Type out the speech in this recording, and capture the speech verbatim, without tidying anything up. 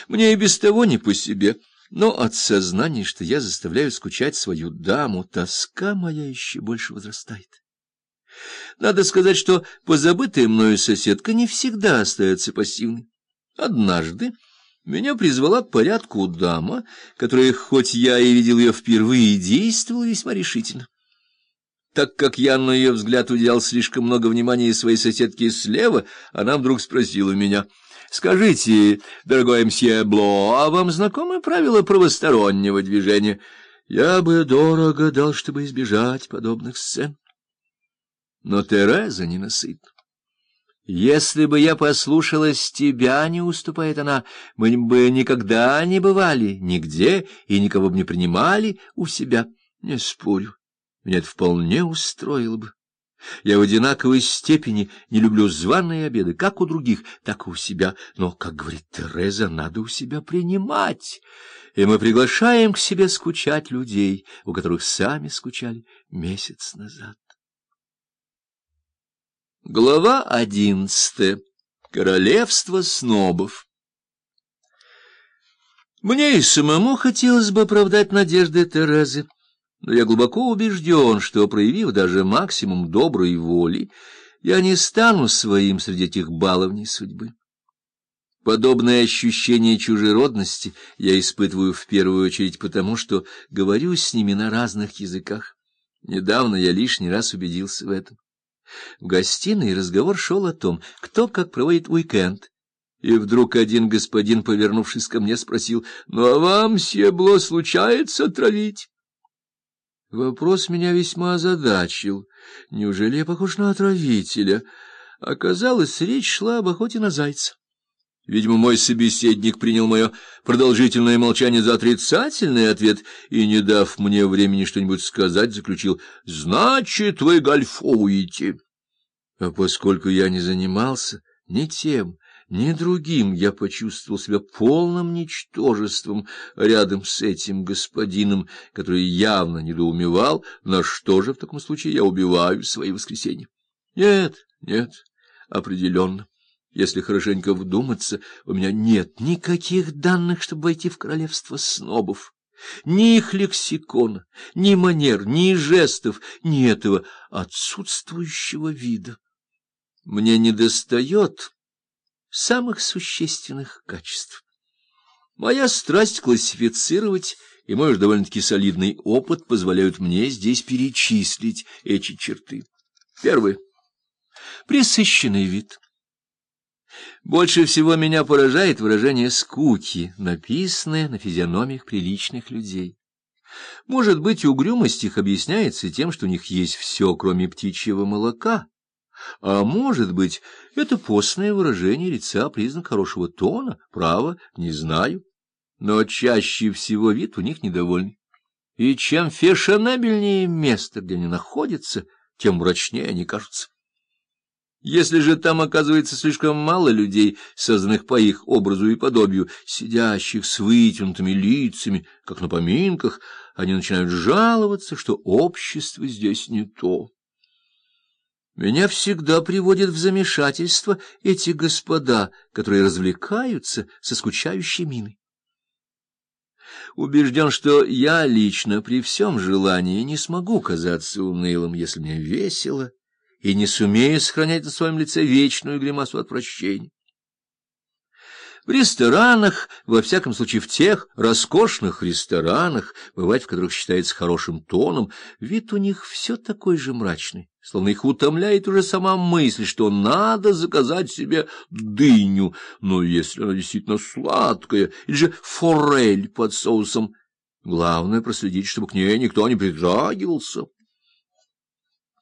Мне и без того не по себе, но от сознания, что я заставляю скучать свою даму, тоска моя еще больше возрастает. Надо сказать, что позабытая мною соседка не всегда остается пассивной. Однажды меня призвала к порядку дама, которая, хоть я и видел ее впервые, действовала весьма решительно. Так как я, на ее взгляд, уделял слишком много внимания своей соседке слева, она вдруг спросила меня: «Скажите, дорогой мсье Бло, а вам знакомы правила правостороннего движения? Я бы дорого дал, чтобы избежать подобных сцен». Но Тереза ненасытна. «Если бы я послушалась тебя, — не уступает она, — мы бы никогда не бывали нигде и никого бы не принимали у себя. Не спорю, меня это вполне устроило бы. Я в одинаковой степени не люблю званые обеды, как у других, так и у себя. Но, как говорит Тереза, надо у себя принимать. И мы приглашаем к себе скучать людей, у которых сами скучали месяц назад». Глава одиннадцатая. Королевство снобов. Мне и самому хотелось бы оправдать надежды Терезы, но я глубоко убежден, что, проявив даже максимум доброй воли, я не стану своим среди этих баловней судьбы. Подобное ощущение чужеродности я испытываю в первую очередь потому, что говорю с ними на разных языках. Недавно я лишний раз убедился в этом. В гостиной разговор шел о том, кто как проводит уикенд. И вдруг один господин, повернувшись ко мне, спросил: «Ну, а вам, мсье Бло, случается травить?» Вопрос меня весьма озадачил. Неужели я похож на отравителя? Оказалось, речь шла об охоте на зайца. Видимо, мой собеседник принял мое продолжительное молчание за отрицательный ответ и, не дав мне времени что-нибудь сказать, заключил: «Значит, вы гольфуете». А поскольку я не занимался ни тем, ни другим, я почувствовал себя полным ничтожеством рядом с этим господином, который явно недоумевал, на что же в таком случае я убиваю свои воскресенья. Нет, нет, определенно. Если хорошенько вдуматься, у меня нет никаких данных, чтобы войти в королевство снобов. Ни их лексикона, ни манер, ни жестов, ни этого отсутствующего вида. Мне недостает самых существенных качеств. Моя страсть классифицировать и мой уж довольно-таки солидный опыт позволяют мне здесь перечислить эти черты. Первый. Пресыщенный вид. Больше всего меня поражает выражение скуки, написанное на физиономиях приличных людей. Может быть, угрюмость их объясняется тем, что у них есть все, кроме птичьего молока, а может быть, это постное выражение лица признак хорошего тона, право, не знаю, но чаще всего вид у них недовольный. И чем фешенебельнее место, где они находятся, тем мрачнее они кажутся. Если же там оказывается слишком мало людей, созданных по их образу и подобию, сидящих с вытянутыми лицами, как на поминках, они начинают жаловаться, что общество здесь не то. Меня всегда приводят в замешательство эти господа, которые развлекаются со скучающей миной. Убежден, что я лично при всем желании не смогу казаться унылым, если мне весело, и не сумею сохранять на своем лице вечную гримасу отвращения. В ресторанах, во всяком случае в тех роскошных ресторанах, бывать в которых считается хорошим тоном, вид у них все такой же мрачный, словно их утомляет уже сама мысль, что надо заказать себе дыню, но если она действительно сладкая, или же форель под соусом, главное проследить, чтобы к ней никто не притрагивался.